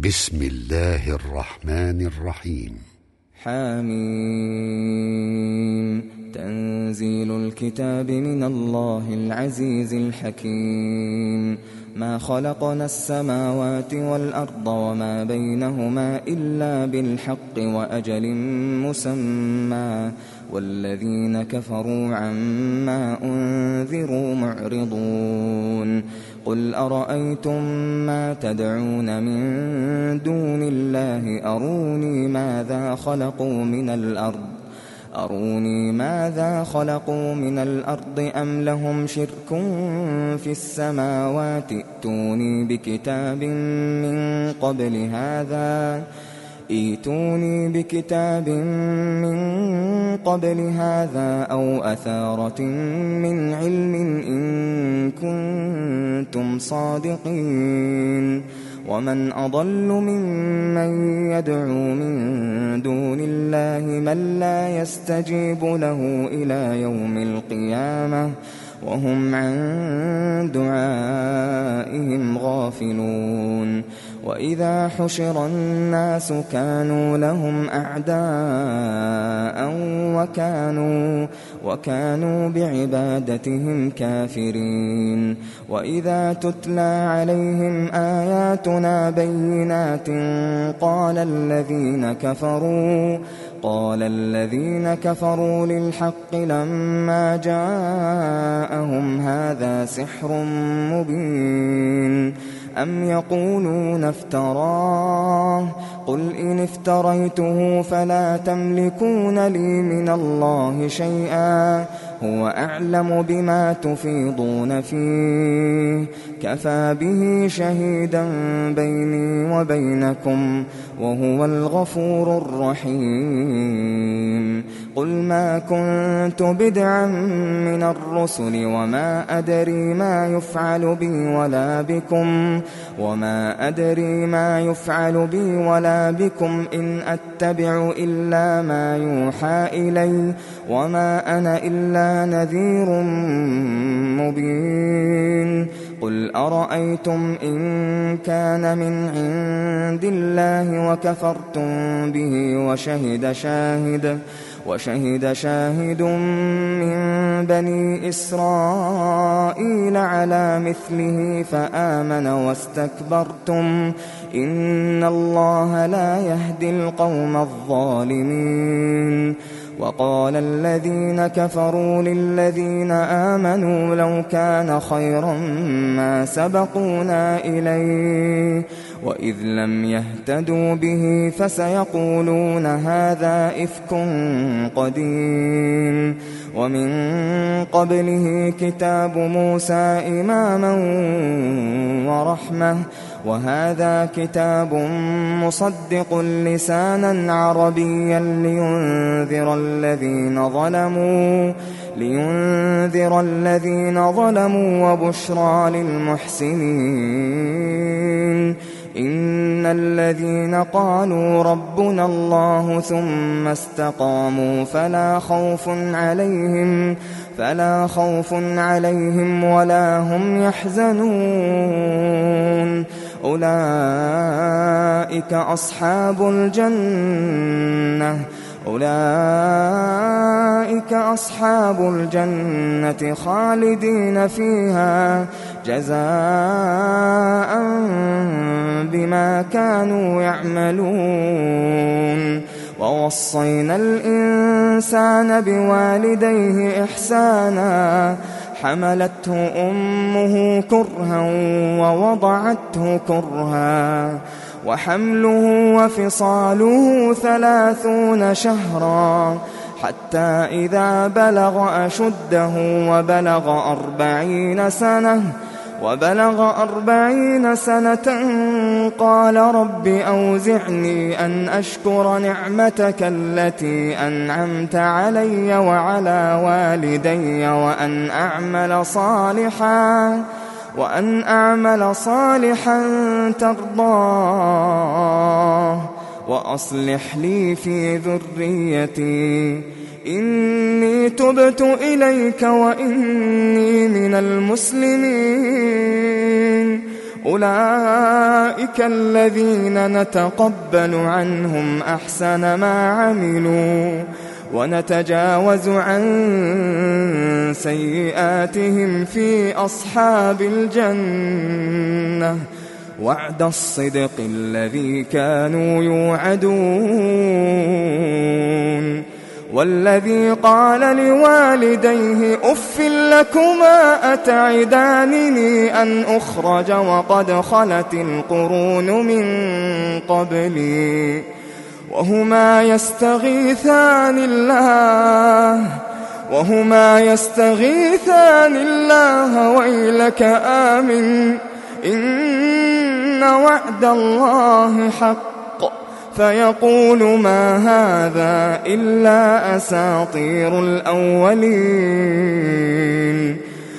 بسم الله الرحمن الرحيم. حميم. تنزيل الكتاب من الله العزيز الحكيم. ما خلقنا السماوات والأرض وما بينهما إلا بالحق وأجل مسمى والذين كفروا عما أنذروا معرضون. قل أرأيتم ما تدعون من دون الله أروني ماذا خلقوا من الأرض أم لهم شرك في السماوات ائتوني بكتاب من قبل هذا أو أثارة من علم إن كنتم صادقين. ومن أضل ممن يدعو من دون الله من لا يستجيب له إلى يوم القيامة وهم عن دعائهم غافلون. وإذا حشر الناس كانوا لهم أعداء وكانوا بعبادتهم كافرين. وإذا تتلى عليهم آياتنا بينات قال الذين كفروا للحق لما جاءهم هذا سحر مبين. أم يقولون افتراه قل إن افتريته فلا تملكون لي من الله شيئا هو أعلم بما تفيضون فيه كفى به شهيدا بيني وبينكم وهو الغفور الرحيم. قل ما كنت بدعا من الرسل وما أدري ما يفعل بي ولا بكم إن أتبع إلا ما يوحى إلي وما أنا إلا نذير مبين. قل أرأيتم إن كان من عند الله وكفرتم به وشهد شاهد من بني إسرائيل على مثله فآمن واستكبرتم إن الله لا يهدي القوم الظالمين. وقال الذين كفروا للذين آمنوا لو كان خيرا ما سبقونا إليه وإذ لم يهتدوا به فسيقولون هذا إفك قديم. ومن قبله كتاب موسى إماما ورحمة وهذا كتاب مصدق لسانا عربيا لينذر الذين ظلموا وبشرى للمحسنين. إن الذين قالوا ربنا الله ثم استقاموا فلا خوف عليهم ولا هم يحزنون. أولئك أصحاب الجنة خالدين فيها جزاء بما كانوا يعملون. ووصينا الإنسان بوالديه إحسانا حملته أمه كرها ووضعته كرها وحمله وفصاله 30 شهرا حتى إذا بلغ أشده وبلغ 40 سنة قال رب أوزعني أن أشكر نعمتك التي أنعمت علي وعلى والدي وأن أعمل صالحا ترضاه وأصلح لي في ذريتي إني تبت إليك وإني من المسلمين. أولئك الذين نتقبل عنهم أحسن ما عملوا ونتجاوز عن سيئاتهم في أصحاب الجنة وعد الصدق الذي كانوا يوعدون. والذي قال لوالديه أف لكما أتعدانني أن أخرج وقد خلت القرون من قبلي وهما يستغيثان الله ويلك آمن إن وعد الله حق فيقول ما هذا إلا أساطير الأولين.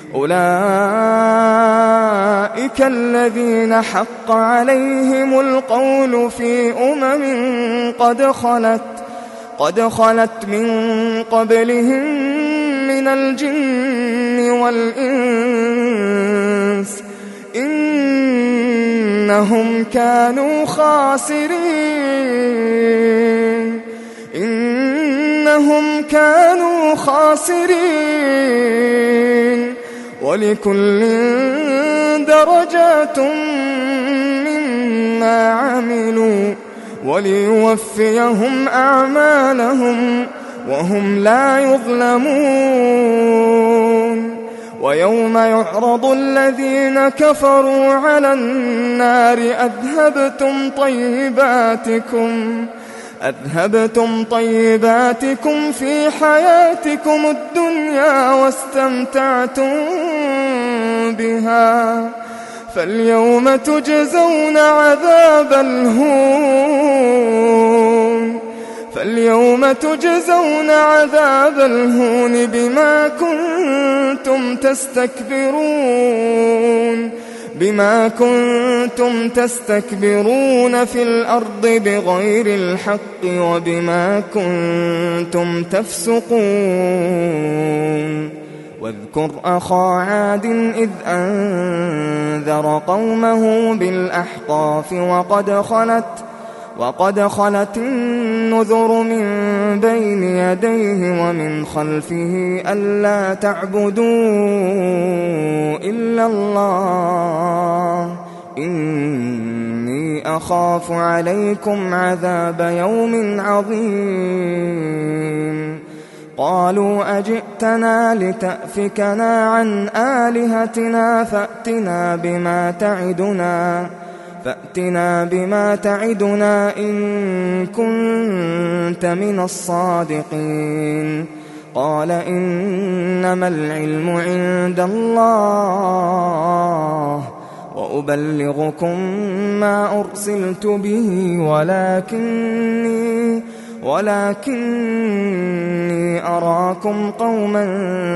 أولئك الذين حق عليهم القول في قد خلت من قبلهم من الجن والإنس إنهم كانوا خاسرين ولكل درجات مما عملوا وليوفيهم أعمالهم وهم لا يظلمون. ويوم يعرض الذين كفروا على النار أذهبتم طيباتكم في حياتكم الدنيا واستمتعتم بها فاليوم تجزون عذاب الهون بما كنتم تستكبرون في الأرض بغير الحق وبما كنتم تفسقون. واذكر أخا عاد إذ أنذر قومه بالأحقاف وقد خلت النذر من بين يديه ومن خلفه ألا تعبدوا إلا الله إني أخاف عليكم عذاب يوم عظيم. قالوا أجئتنا لتأفكنا عن آلهتنا فأتنا بما تعدنا إن كنت من الصادقين. قال إنما العلم عند الله وأبلغكم ما أرسلت به ولكني أراكم قوما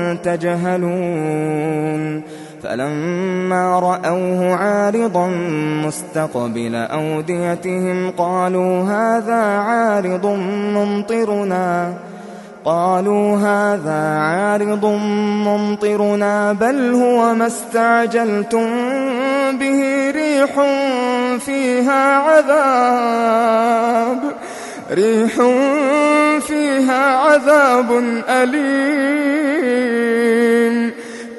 تجهلون. فلما رأوه عارضا مستقبل أوديتهم قالوا هذا عارض ممطرنا بل هو ما استعجلتم به ريح فيها عذاب أليم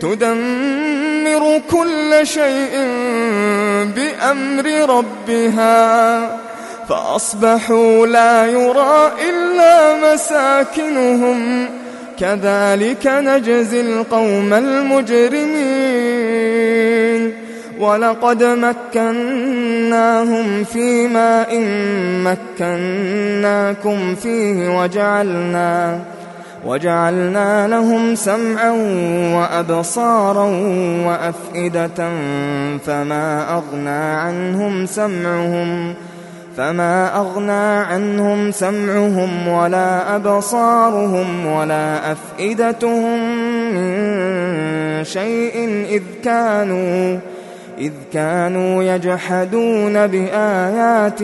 تدمر كل شيء بأمر ربها فأصبحوا لا يرى إلا مساكنهم كذلك نجزي القوم المجرمين. ولقد مكناهم في ماء مكناكم فيه وجعلنا لهم سمعا وأبصارا وأفئدة فما أغنى عنهم سمعهم ولا أبصارهم ولا أفئدتهم من شيء إذ كانوا يجحدون بآيات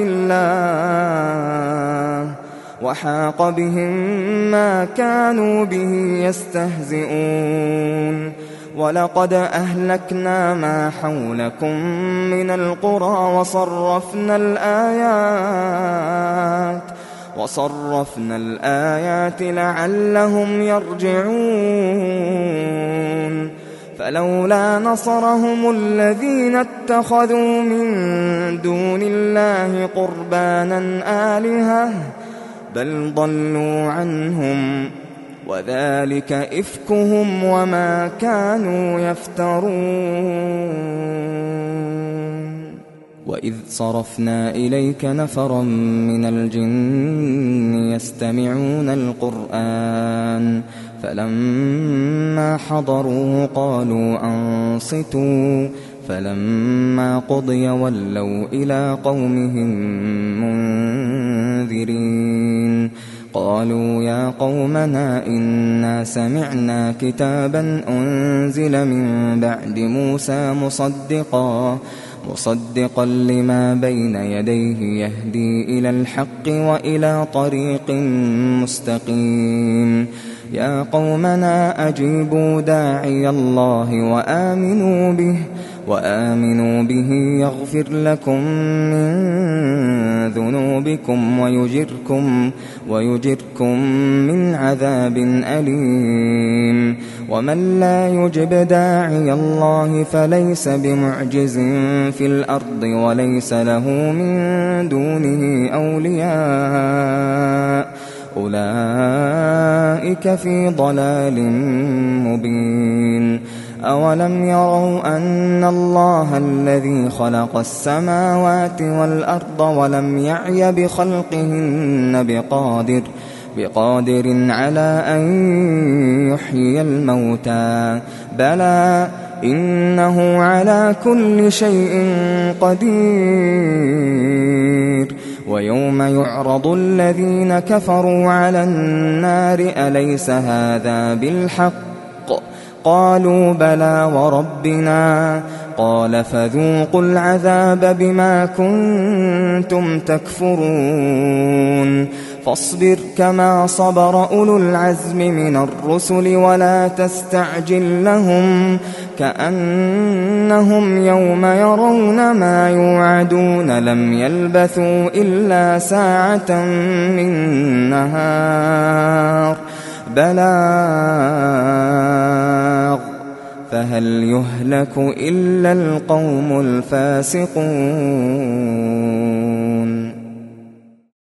الله وحاق بهم ما كانوا به يستهزئون. ولقد أهلكنا ما حولكم من القرى وصرفنا الآيات لعلهم يرجعون فلولا نصرهم الذين اتخذوا من دون الله قربانا آلهة بل ضلوا عنهم وذلك إفكهم وما كانوا يفترون. وإذ صرفنا إليك نفرا من الجن يستمعون القرآن فلما حضروه قالوا أنصتوا فلما قضي ولوا إلى قومهم منذرين قالوا يا قومنا إنا سمعنا كتابا أنزل من بعد موسى مصدقا لما بين يديه يهدي إلى الحق وإلى طريق مستقيم يا قومنا أجيبوا داعي الله وآمنوا به يغفر لكم من ذنوبكم ويجركم من عذاب أليم. ومن لا يجب داعي الله فليس بمعجز في الأرض وليس له من دونه أولياء أولئك في ضلال مبين. أولم يروا أن الله الذي خلق السماوات والأرض ولم يعي بخلقهن بقادر على أن يحيي الموتى بلى إنه على كل شيء قدير. ويوم يعرض الذين كفروا على النار أليس هذا بالحق قالوا بلى وربنا قال فذوقوا العذاب بما كنتم تكفرون. فاصبر كما صبر أولو العزم من الرسل ولا تستعجل لهم كأنهم يوم يرون ما يوعدون لم يلبثوا إلا ساعة من نهار بلاغ فهل يهلك إلا القوم الفاسقون.